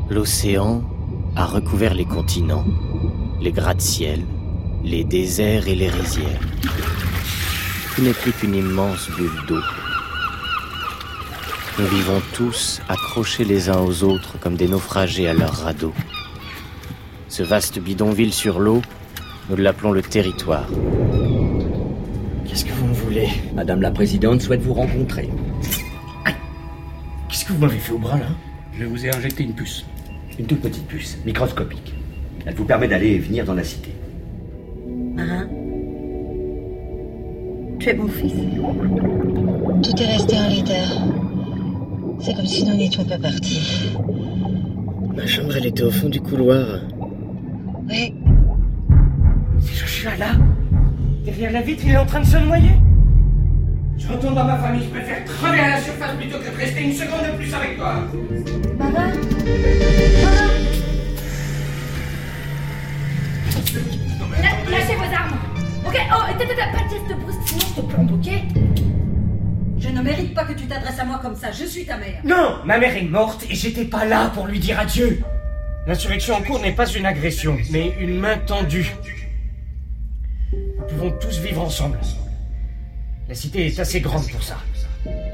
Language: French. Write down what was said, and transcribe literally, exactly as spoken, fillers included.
L'océan a recouvert les continents, les gratte-ciels, les déserts et les rizières. Tout n'est plus qu'une immense bulle d'eau. Nous vivons tous accrochés les uns aux autres comme des naufragés à leur radeau. Ce vaste bidonville sur l'eau, nous l'appelons le territoire. Qu'est-ce que vous me voulez? Madame la Présidente souhaite vous rencontrer. Aïe! Qu'est-ce que vous m'avez fait au bras, là? Je vous ai injecté une puce. Une toute petite puce, microscopique. Elle vous permet d'aller et venir dans la cité. Marin, tu es mon fils. Tout est resté en l'état. C'est comme si nous n'étions pas partis. Ma chambre, elle était au fond du couloir. Oui. C'est Joshua, là? Derrière la vitre, il est en train de se noyer? Je retourne dans ma famille, je préfère crever à la surface plutôt que de rester une seconde de plus avec toi. Marin, Marin. La- Lâchez vos armes. Ok, oh, t'as pas de geste brusque, sinon je te plombe, ok? Je ne mérite pas que tu t'adresses à moi comme ça, je suis ta mère. Non, ma mère est morte et j'étais pas là pour lui dire adieu. L'insurrection en cours n'est pas une agression, mais une main tendue. Nous pouvons tous vivre ensemble. La cité est assez grande pour ça.